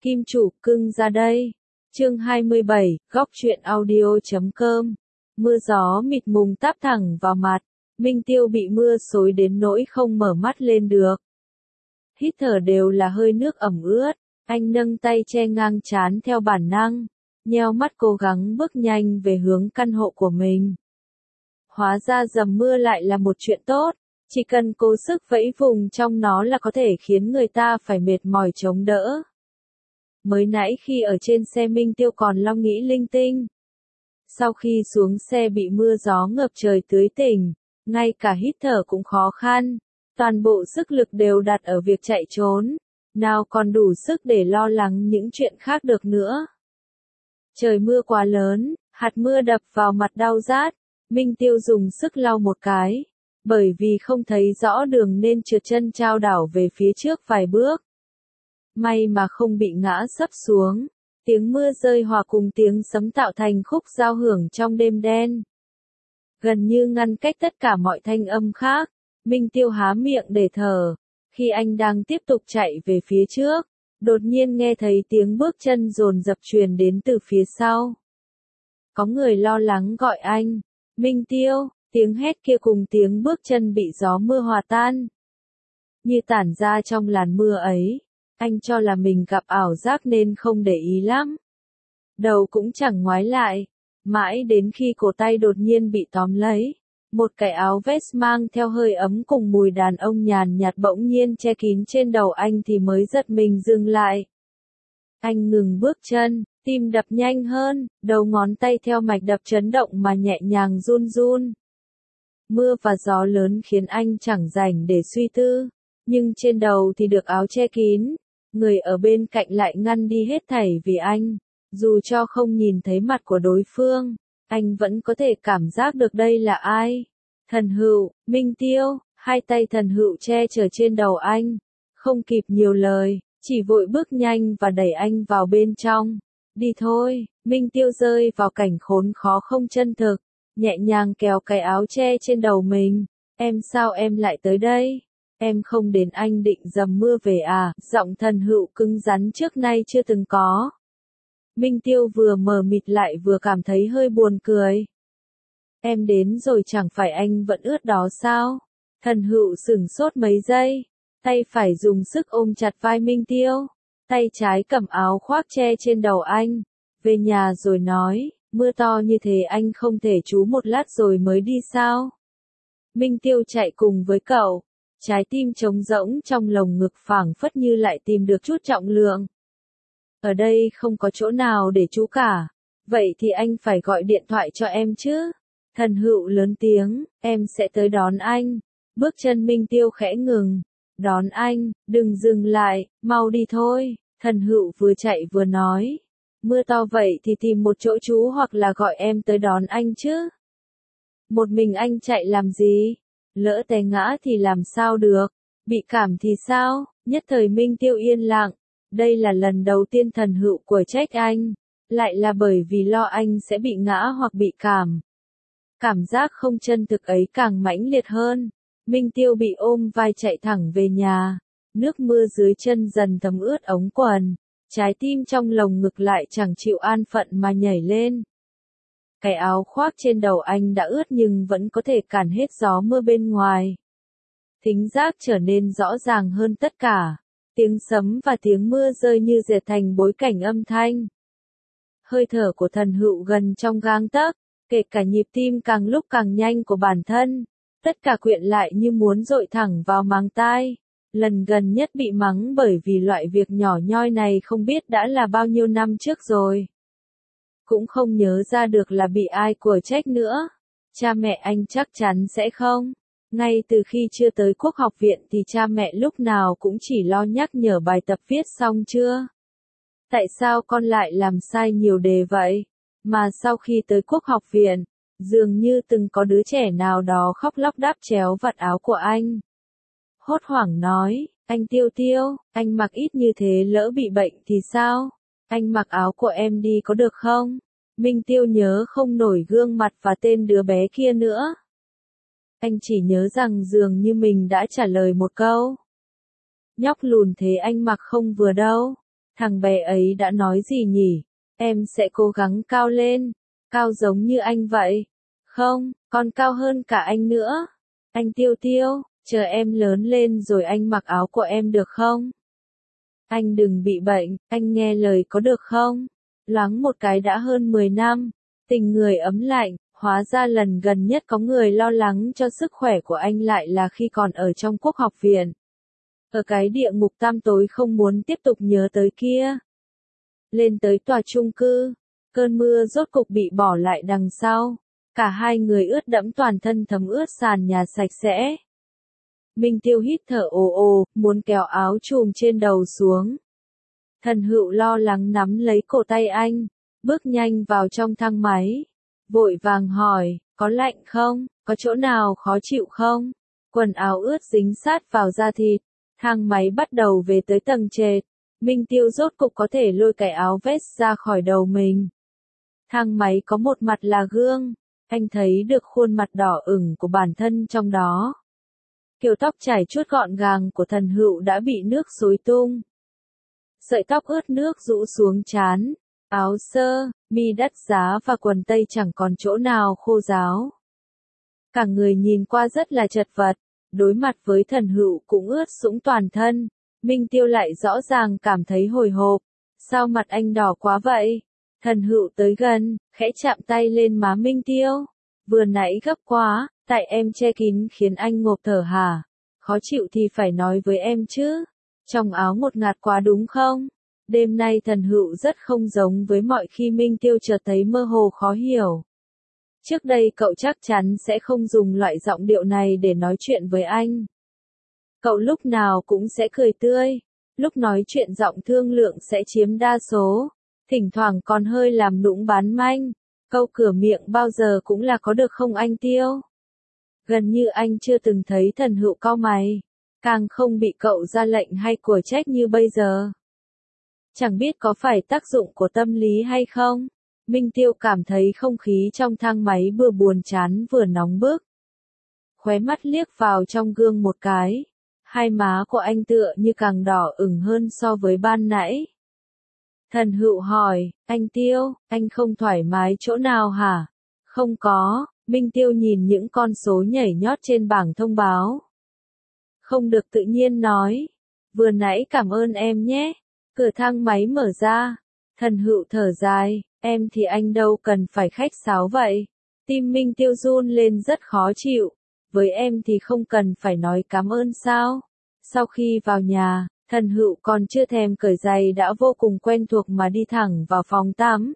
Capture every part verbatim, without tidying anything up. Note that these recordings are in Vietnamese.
Kim chủ cưng ra đây. Chương hai mươi bảy, góc truyện audio chấm com. Mưa gió mịt mùng táp thẳng vào mặt, Minh Tiêu bị mưa xối đến nỗi không mở mắt lên được. Hít thở đều là hơi nước ẩm ướt, anh nâng tay che ngang trán theo bản năng, nheo mắt cố gắng bước nhanh về hướng căn hộ của mình. Hóa ra dầm mưa lại là một chuyện tốt, chỉ cần cố sức vẫy vùng trong nó là có thể khiến người ta phải mệt mỏi chống đỡ. Mới nãy khi ở trên xe Minh Tiêu còn lo nghĩ linh tinh. Sau khi xuống xe bị mưa gió ngập trời tưới tỉnh, ngay cả hít thở cũng khó khăn, toàn bộ sức lực đều đặt ở việc chạy trốn, nào còn đủ sức để lo lắng những chuyện khác được nữa. Trời mưa quá lớn, hạt mưa đập vào mặt đau rát, Minh Tiêu dùng sức lau một cái, bởi vì không thấy rõ đường nên trượt chân chao đảo về phía trước vài bước. May mà không bị ngã sấp xuống, tiếng mưa rơi hòa cùng tiếng sấm tạo thành khúc giao hưởng trong đêm đen. Gần như ngăn cách tất cả mọi thanh âm khác, Minh Tiêu há miệng để thở, khi anh đang tiếp tục chạy về phía trước, đột nhiên nghe thấy tiếng bước chân dồn dập truyền đến từ phía sau. Có người lo lắng gọi anh, Minh Tiêu, tiếng hét kia cùng tiếng bước chân bị gió mưa hòa tan. Như tản ra trong làn mưa ấy. Anh cho là mình gặp ảo giác nên không để ý lắm. Đầu cũng chẳng ngoái lại, mãi đến khi cổ tay đột nhiên bị tóm lấy. Một cái áo vest mang theo hơi ấm cùng mùi đàn ông nhàn nhạt bỗng nhiên che kín trên đầu anh thì mới giật mình dừng lại. Anh ngừng bước chân, tim đập nhanh hơn, đầu ngón tay theo mạch đập chấn động mà nhẹ nhàng run run. Mưa và gió lớn khiến anh chẳng rảnh để suy tư, nhưng trên đầu thì được áo che kín. Người ở bên cạnh lại ngăn đi hết thảy vì anh, dù cho không nhìn thấy mặt của đối phương, anh vẫn có thể cảm giác được đây là ai. Thần Hựu, Minh Tiêu, hai tay Thần Hựu che chở trên đầu anh, không kịp nhiều lời, chỉ vội bước nhanh và đẩy anh vào bên trong. Đi thôi, Minh Tiêu rơi vào cảnh khốn khó không chân thực, nhẹ nhàng kéo cái áo che trên đầu mình. Em sao em lại tới đây? Em không đến anh định dầm mưa về à? Giọng Thần Hựu cứng rắn trước nay chưa từng có. Minh Tiêu vừa mờ mịt lại vừa cảm thấy hơi buồn cười. Em đến rồi chẳng phải anh vẫn ướt đó sao? Thần Hựu sửng sốt mấy giây, tay phải dùng sức ôm chặt vai Minh Tiêu, tay trái cầm áo khoác che trên đầu anh. Về nhà rồi nói, mưa to như thế anh không thể trú một lát rồi mới đi sao? Minh Tiêu chạy cùng với cậu. Trái tim trống rỗng trong lồng ngực phảng phất như lại tìm được chút trọng lượng. Ở đây không có chỗ nào để trú cả. Vậy thì anh phải gọi điện thoại cho em chứ. Thần Hựu lớn tiếng, em sẽ tới đón anh. Bước chân Minh Tiêu khẽ ngừng. Đón anh, đừng dừng lại, mau đi thôi. Thần Hựu vừa chạy vừa nói. Mưa to vậy thì tìm một chỗ trú hoặc là gọi em tới đón anh chứ. Một mình anh chạy làm gì? Lỡ té ngã thì làm sao được, bị cảm thì sao? Nhất thời Minh Tiêu yên lặng, đây là lần đầu tiên Thần Hựu của trách anh, lại là bởi vì lo anh sẽ bị ngã hoặc bị cảm. Cảm giác không chân thực ấy càng mãnh liệt hơn, Minh Tiêu bị ôm vai chạy thẳng về nhà, nước mưa dưới chân dần thấm ướt ống quần, trái tim trong lồng ngực lại chẳng chịu an phận mà nhảy lên. Cái áo khoác trên đầu anh đã ướt nhưng vẫn có thể cản hết gió mưa bên ngoài. Thính giác trở nên rõ ràng hơn tất cả. Tiếng sấm và tiếng mưa rơi như dệt thành bối cảnh âm thanh. Hơi thở của Thần Hựu gần trong gang tấc, kể cả nhịp tim càng lúc càng nhanh của bản thân. Tất cả quyện lại như muốn dội thẳng vào màng tai. Lần gần nhất bị mắng bởi vì loại việc nhỏ nhoi này không biết đã là bao nhiêu năm trước rồi. Cũng không nhớ ra được là bị ai của trách nữa. Cha mẹ anh chắc chắn sẽ không. Ngay từ khi chưa tới Quốc học viện thì cha mẹ lúc nào cũng chỉ lo nhắc nhở bài tập viết xong chưa. Tại sao con lại làm sai nhiều đề vậy? Mà sau khi tới Quốc học viện, dường như từng có đứa trẻ nào đó khóc lóc đáp chéo vạt áo của anh. Hốt hoảng nói, anh Tiêu Tiêu, anh mặc ít như thế lỡ bị bệnh thì sao? Anh mặc áo của em đi có được không? Minh Tiêu nhớ không nổi gương mặt và tên đứa bé kia nữa. Anh chỉ nhớ rằng dường như mình đã trả lời một câu. Nhóc lùn thế anh mặc không vừa đâu. Thằng bé ấy đã nói gì nhỉ? Em sẽ cố gắng cao lên, cao giống như anh vậy. Không, còn cao hơn cả anh nữa. Anh Tiêu Tiêu, chờ em lớn lên rồi anh mặc áo của em được không? Anh đừng bị bệnh, anh nghe lời có được không? Loáng một cái đã hơn mười năm, tình người ấm lạnh, hóa ra lần gần nhất có người lo lắng cho sức khỏe của anh lại là khi còn ở trong Quốc học viện. Ở cái địa ngục tăm tối không muốn tiếp tục nhớ tới kia. Lên tới tòa chung cư, cơn mưa rốt cục bị bỏ lại đằng sau. Cả hai người ướt đẫm toàn thân thấm ướt sàn nhà sạch sẽ. Minh Tiêu hít thở ồ ồ, muốn kéo áo chùm trên đầu xuống. Thần Hựu lo lắng nắm lấy cổ tay anh, bước nhanh vào trong thang máy. Vội vàng hỏi, có lạnh không, có chỗ nào khó chịu không? Quần áo ướt dính sát vào da thịt. Thang máy bắt đầu về tới tầng trệt. Minh Tiêu rốt cục có thể lôi cái áo vest ra khỏi đầu mình. Thang máy có một mặt là gương. Anh thấy được khuôn mặt đỏ ửng của bản thân trong đó. Kiểu tóc chải chuốt gọn gàng của Thần Hựu đã bị nước xối tung. Sợi tóc ướt nước rũ xuống trán. Áo sơ, mi đắt giá và quần tây chẳng còn chỗ nào khô ráo. Cả người nhìn qua rất là chật vật. Đối mặt với Thần Hựu cũng ướt sũng toàn thân. Minh Tiêu lại rõ ràng cảm thấy hồi hộp. Sao mặt anh đỏ quá vậy? Thần Hựu tới gần, khẽ chạm tay lên má Minh Tiêu. Vừa nãy gấp quá, tại em che kín khiến anh ngộp thở hả? Khó chịu thì phải nói với em chứ. Trong áo ngột ngạt quá đúng không? Đêm nay Thần Hựu rất không giống với mọi khi. Minh Tiêu chợt thấy mơ hồ khó hiểu. Trước đây cậu chắc chắn sẽ không dùng loại giọng điệu này để nói chuyện với anh. Cậu lúc nào cũng sẽ cười tươi. Lúc nói chuyện giọng thương lượng sẽ chiếm đa số. Thỉnh thoảng còn hơi làm nũng bán manh. Câu cửa miệng bao giờ cũng là có được không anh Tiêu? Gần như anh chưa từng thấy Thần Hựu cau mày. Càng không bị cậu ra lệnh hay của trách như bây giờ. Chẳng biết có phải tác dụng của tâm lý hay không? Minh Tiêu cảm thấy không khí trong thang máy vừa buồn chán vừa nóng bức. Khóe mắt liếc vào trong gương một cái. Hai má của anh tựa như càng đỏ ửng hơn so với ban nãy. Thần Hựu hỏi, anh Tiêu, anh không thoải mái chỗ nào hả? Không có, Minh Tiêu nhìn những con số nhảy nhót trên bảng thông báo. Không được tự nhiên nói. Vừa nãy cảm ơn em nhé. Cửa thang máy mở ra. Thần Hựu thở dài, em thì anh đâu cần phải khách sáo vậy. Tim Minh Tiêu run lên rất khó chịu. Với em thì không cần phải nói cảm ơn sao? Sau khi vào nhà, Thần Hựu còn chưa thèm cởi giày đã vô cùng quen thuộc mà đi thẳng vào phòng tắm.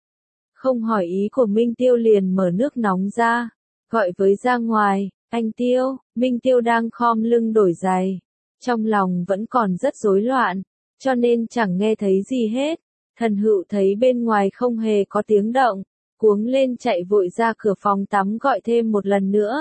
Không hỏi ý của Minh Tiêu liền mở nước nóng ra, gọi với ra ngoài, anh Tiêu. Minh Tiêu đang khom lưng đổi giày. Trong lòng vẫn còn rất rối loạn, cho nên chẳng nghe thấy gì hết. Thần Hựu thấy bên ngoài không hề có tiếng động, cuống lên chạy vội ra cửa phòng tắm gọi thêm một lần nữa.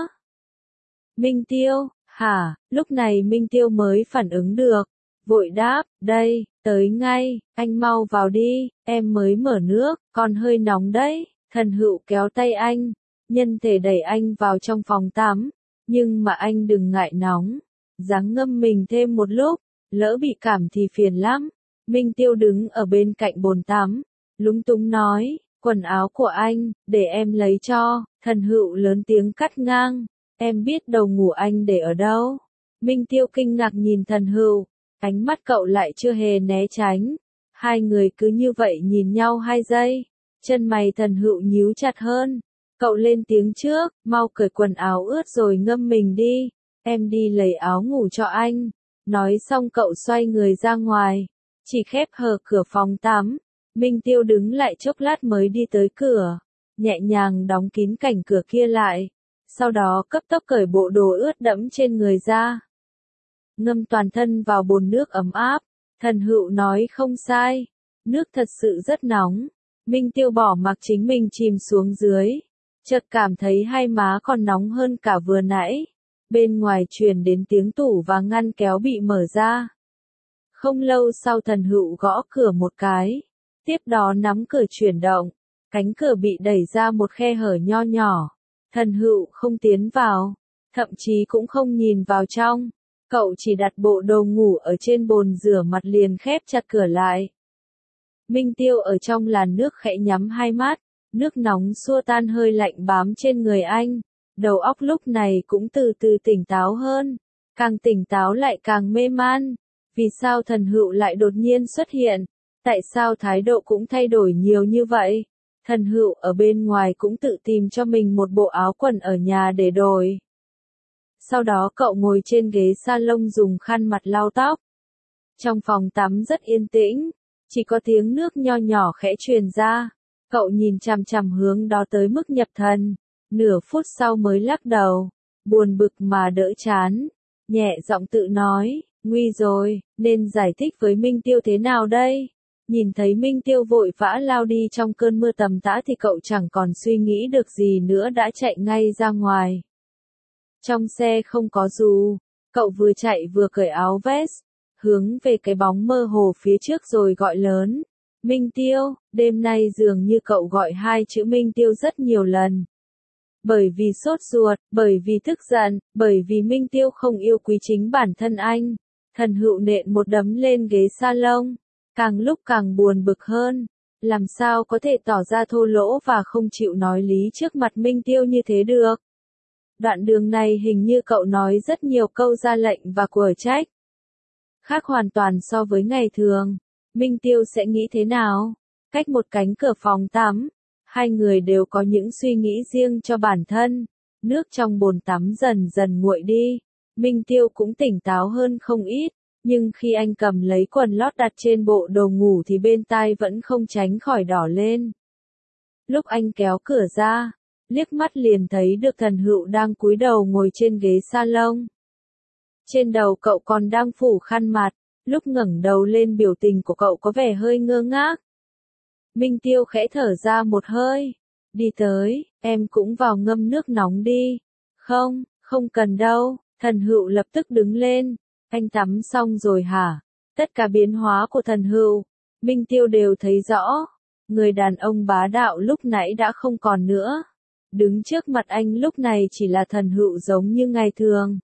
Minh Tiêu, hả? Lúc này Minh Tiêu mới phản ứng được. Vội đáp, đây, tới ngay, anh mau vào đi, em mới mở nước, còn hơi nóng đấy. Thần Hựu kéo tay anh, nhân thể đẩy anh vào trong phòng tắm, nhưng mà anh đừng ngại nóng, ráng ngâm mình thêm một lúc, lỡ bị cảm thì phiền lắm. Minh Tiêu đứng ở bên cạnh bồn tắm, lúng túng nói, quần áo của anh, để em lấy cho. Thần Hựu lớn tiếng cắt ngang, em biết đầu ngủ anh để ở đâu. Minh Tiêu kinh ngạc nhìn Thần Hựu. Ánh mắt cậu lại chưa hề né tránh. Hai người cứ như vậy nhìn nhau hai giây. Chân mày Thần Hựu nhíu chặt hơn. Cậu lên tiếng trước, mau cởi quần áo ướt rồi ngâm mình đi. Em đi lấy áo ngủ cho anh. Nói xong cậu xoay người ra ngoài. Chỉ khép hờ cửa phòng tắm. Minh Tiêu đứng lại chốc lát mới đi tới cửa. Nhẹ nhàng đóng kín cảnh cửa kia lại. Sau đó cấp tốc cởi bộ đồ ướt đẫm trên người ra. Ngâm toàn thân vào bồn nước ấm áp. Thần Hựu nói không sai. Nước thật sự rất nóng. Minh Tiêu bỏ mặc chính mình chìm xuống dưới. Chợt cảm thấy hai má còn nóng hơn cả vừa nãy. Bên ngoài truyền đến tiếng tủ và ngăn kéo bị mở ra. Không lâu sau Thần Hựu gõ cửa một cái. Tiếp đó nắm cửa chuyển động. Cánh cửa bị đẩy ra một khe hở nho nhỏ. Thần Hựu không tiến vào. Thậm chí cũng không nhìn vào trong. Cậu chỉ đặt bộ đồ ngủ ở trên bồn rửa mặt liền khép chặt cửa lại. Minh Tiêu ở trong làn nước khẽ nhắm hai mắt, nước nóng xua tan hơi lạnh bám trên người anh, đầu óc lúc này cũng từ từ tỉnh táo hơn, càng tỉnh táo lại càng mê man. Vì sao Thần Hựu lại đột nhiên xuất hiện? Tại sao thái độ cũng thay đổi nhiều như vậy? Thần Hựu ở bên ngoài cũng tự tìm cho mình một bộ áo quần ở nhà để đổi. Sau đó cậu ngồi trên ghế salon dùng khăn mặt lau tóc. Trong phòng tắm rất yên tĩnh, chỉ có tiếng nước nho nhỏ khẽ truyền ra. Cậu nhìn chằm chằm hướng đó tới mức nhập thần, nửa phút sau mới lắc đầu, buồn bực mà đỡ chán, nhẹ giọng tự nói, nguy rồi, nên giải thích với Minh Tiêu thế nào đây? Nhìn thấy Minh Tiêu vội vã lao đi trong cơn mưa tầm tã thì cậu chẳng còn suy nghĩ được gì nữa đã chạy ngay ra ngoài. Trong xe không có dù, cậu vừa chạy vừa cởi áo vest, hướng về cái bóng mơ hồ phía trước rồi gọi lớn. Minh Tiêu, đêm nay dường như cậu gọi hai chữ Minh Tiêu rất nhiều lần. Bởi vì sốt ruột, bởi vì tức giận, bởi vì Minh Tiêu không yêu quý chính bản thân anh. Thần Hựu nện một đấm lên ghế salon, càng lúc càng buồn bực hơn. Làm sao có thể tỏ ra thô lỗ và không chịu nói lý trước mặt Minh Tiêu như thế được? Đoạn đường này hình như cậu nói rất nhiều câu ra lệnh và quở trách. Khác hoàn toàn so với ngày thường. Minh Tiêu sẽ nghĩ thế nào? Cách một cánh cửa phòng tắm, hai người đều có những suy nghĩ riêng cho bản thân. Nước trong bồn tắm dần dần nguội đi. Minh Tiêu cũng tỉnh táo hơn không ít, nhưng khi anh cầm lấy quần lót đặt trên bộ đồ ngủ thì bên tai vẫn không tránh khỏi đỏ lên. Lúc anh kéo cửa ra, liếc mắt liền thấy được Thần Hựu đang cúi đầu ngồi trên ghế salon. Trên đầu cậu còn đang phủ khăn mặt, lúc ngẩng đầu lên biểu tình của cậu có vẻ hơi ngơ ngác. Minh Tiêu khẽ thở ra một hơi, đi tới, em cũng vào ngâm nước nóng đi. Không, không cần đâu, Thần Hựu lập tức đứng lên, anh tắm xong rồi hả? Tất cả biến hóa của Thần Hựu, Minh Tiêu đều thấy rõ, người đàn ông bá đạo lúc nãy đã không còn nữa. Đứng trước mặt anh lúc này chỉ là Thần Hựu giống như ngày thường.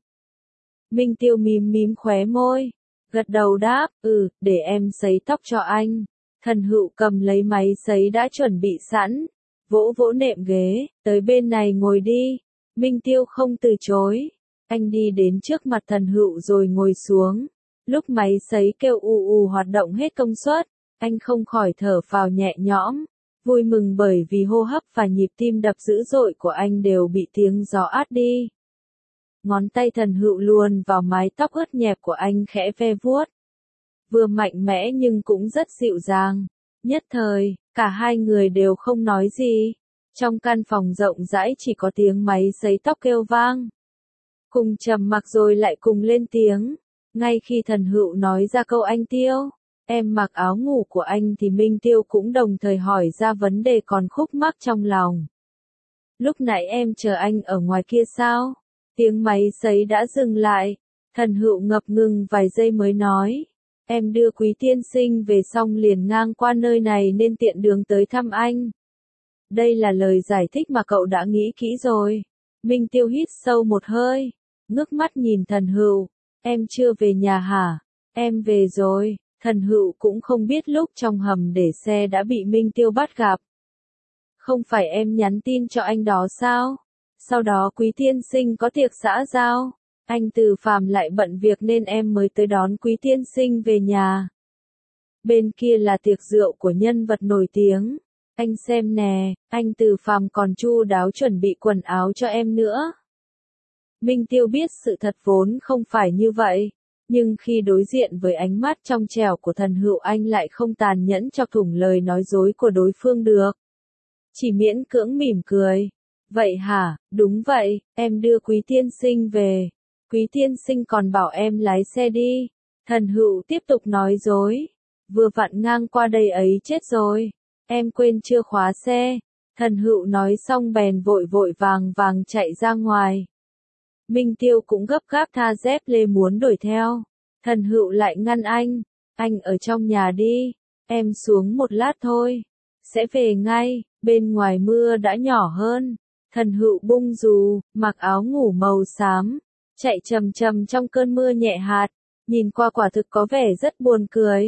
Minh Tiêu mím mím khóe môi, gật đầu đáp, ừ, để em sấy tóc cho anh. Thần Hựu cầm lấy máy sấy đã chuẩn bị sẵn, vỗ vỗ nệm ghế, tới bên này ngồi đi. Minh Tiêu không từ chối, anh đi đến trước mặt Thần Hựu rồi ngồi xuống. Lúc máy sấy kêu ù ù hoạt động hết công suất, anh không khỏi thở phào nhẹ nhõm, vui mừng bởi vì hô hấp và nhịp tim đập dữ dội của anh đều bị tiếng gió át đi. Ngón tay Thần Hựu luồn vào mái tóc ướt nhẹp của anh khẽ ve vuốt. Vừa mạnh mẽ nhưng cũng rất dịu dàng. Nhất thời, cả hai người đều không nói gì. Trong căn phòng rộng rãi chỉ có tiếng máy sấy tóc kêu vang. Cùng trầm mặc rồi lại cùng lên tiếng. Ngay khi Thần Hựu nói ra câu anh Tiêu, em mặc áo ngủ của anh thì Minh Tiêu cũng đồng thời hỏi ra vấn đề còn khúc mắc trong lòng. Lúc nãy em chờ anh ở ngoài kia sao? Tiếng máy sấy đã dừng lại. Thần Hựu ngập ngừng vài giây mới nói. Em đưa Quý tiên sinh về xong liền ngang qua nơi này nên tiện đường tới thăm anh. Đây là lời giải thích mà cậu đã nghĩ kỹ rồi. Minh Tiêu hít sâu một hơi, ngước mắt nhìn Thần Hựu. Em chưa về nhà hả? Em về rồi. Thần Hựu cũng không biết lúc trong hầm để xe đã bị Minh Tiêu bắt gặp. Không phải em nhắn tin cho anh đó sao? Sau đó Quý tiên sinh có tiệc xã giao. Anh Từ Phàm lại bận việc nên em mới tới đón Quý tiên sinh về nhà. Bên kia là tiệc rượu của nhân vật nổi tiếng. Anh xem nè, anh Từ Phàm còn chu đáo chuẩn bị quần áo cho em nữa. Minh Tiêu biết sự thật vốn không phải như vậy, nhưng khi đối diện với ánh mắt trong trẻo của Thần Hựu anh lại không tàn nhẫn chọc thủng lời nói dối của đối phương được. Chỉ miễn cưỡng mỉm cười. Vậy hả, đúng vậy, em đưa Quý tiên sinh về. Quý tiên sinh còn bảo em lái xe đi. Thần Hựu tiếp tục nói dối. Vừa vặn ngang qua đây ấy chết rồi. Em quên chưa khóa xe. Thần Hựu nói xong bèn vội vội vàng vàng chạy ra ngoài. Minh Tiêu cũng gấp gáp tha dép lê muốn đuổi theo. Thần Hựu lại ngăn anh. Anh ở trong nhà đi. Em xuống một lát thôi. Sẽ về ngay. Bên ngoài mưa đã nhỏ hơn. Thần Hựu bung dù, mặc áo ngủ màu xám. Chạy chầm chầm trong cơn mưa nhẹ hạt. Nhìn qua quả thực có vẻ rất buồn cười.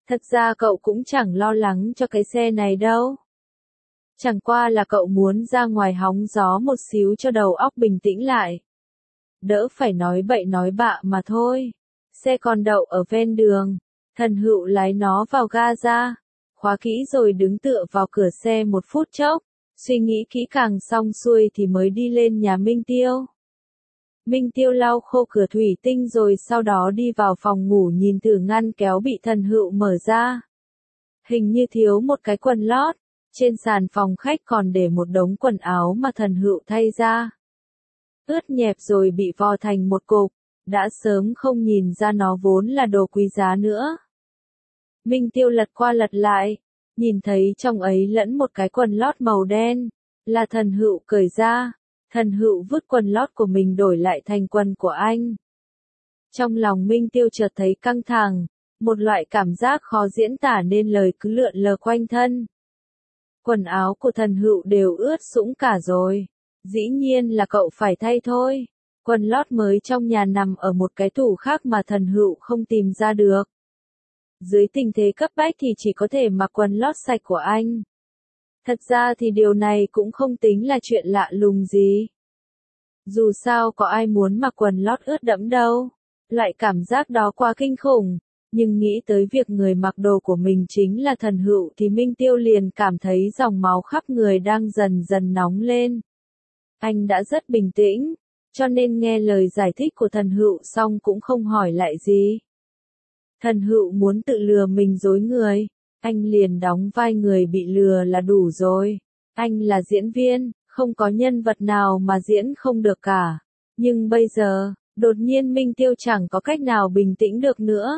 Thật ra cậu cũng chẳng lo lắng cho cái xe này đâu. Chẳng qua là cậu muốn ra ngoài hóng gió một xíu cho đầu óc bình tĩnh lại. Đỡ phải nói bậy nói bạ mà thôi. Xe còn đậu ở ven đường. Thần Hựu lái nó vào ga ra. Khóa kỹ rồi đứng tựa vào cửa xe một phút chốc. Suy nghĩ kỹ càng xong xuôi thì mới đi lên nhà Minh Tiêu. Minh Tiêu lau khô cửa thủy tinh rồi sau đó đi vào phòng ngủ nhìn thử ngăn kéo bị Thần Hựu mở ra. Hình như thiếu một cái quần lót. Trên sàn phòng khách còn để một đống quần áo mà Thần Hựu thay ra. Ướt nhẹp rồi bị vò thành một cục, đã sớm không nhìn ra nó vốn là đồ quý giá nữa. Minh Tiêu lật qua lật lại, nhìn thấy trong ấy lẫn một cái quần lót màu đen, là Thần Hựu cởi ra. Thần Hựu vứt quần lót của mình đổi lại thành quần của anh. Trong lòng Minh Tiêu chợt thấy căng thẳng, một loại cảm giác khó diễn tả nên lời cứ lượn lờ quanh thân. Quần áo của Thần Hựu đều ướt sũng cả rồi. Dĩ nhiên là cậu phải thay thôi. Quần lót mới trong nhà nằm ở một cái tủ khác mà Thần Hựu không tìm ra được. Dưới tình thế cấp bách thì chỉ có thể mặc quần lót sạch của anh. Thật ra thì điều này cũng không tính là chuyện lạ lùng gì. Dù sao có ai muốn mặc quần lót ướt đẫm đâu. Loại cảm giác đó quá kinh khủng. Nhưng nghĩ tới việc người mặc đồ của mình chính là Thần Hựu thì Minh Tiêu liền cảm thấy dòng máu khắp người đang dần dần nóng lên. Anh đã rất bình tĩnh, cho nên nghe lời giải thích của Thần Hựu xong cũng không hỏi lại gì. Thần Hựu muốn tự lừa mình dối người, anh liền đóng vai người bị lừa là đủ rồi. Anh là diễn viên, không có nhân vật nào mà diễn không được cả. Nhưng bây giờ, đột nhiên Minh Tiêu chẳng có cách nào bình tĩnh được nữa.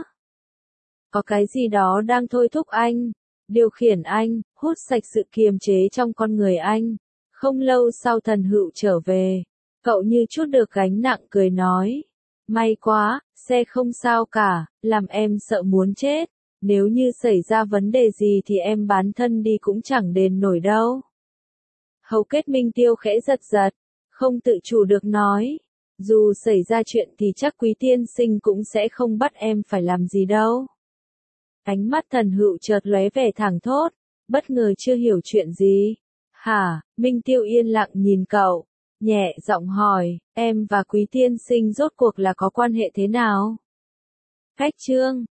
Có cái gì đó đang thôi thúc anh, điều khiển anh, hút sạch sự kiềm chế trong con người anh. Không lâu sau Thần Hựu trở về, cậu như chút được gánh nặng cười nói. May quá, xe không sao cả, làm em sợ muốn chết. Nếu như xảy ra vấn đề gì thì em bán thân đi cũng chẳng đền nổi đâu. Hầu kết Minh Tiêu khẽ giật giật, không tự chủ được nói. Dù xảy ra chuyện thì chắc Quý tiên sinh cũng sẽ không bắt em phải làm gì đâu. Ánh mắt Thần Hựu chợt lóe vẻ thẳng thốt, bất ngờ chưa hiểu chuyện gì. Hả? Minh Tiêu yên lặng nhìn cậu, nhẹ giọng hỏi, em và Quý tiên sinh rốt cuộc là có quan hệ thế nào? Khách chương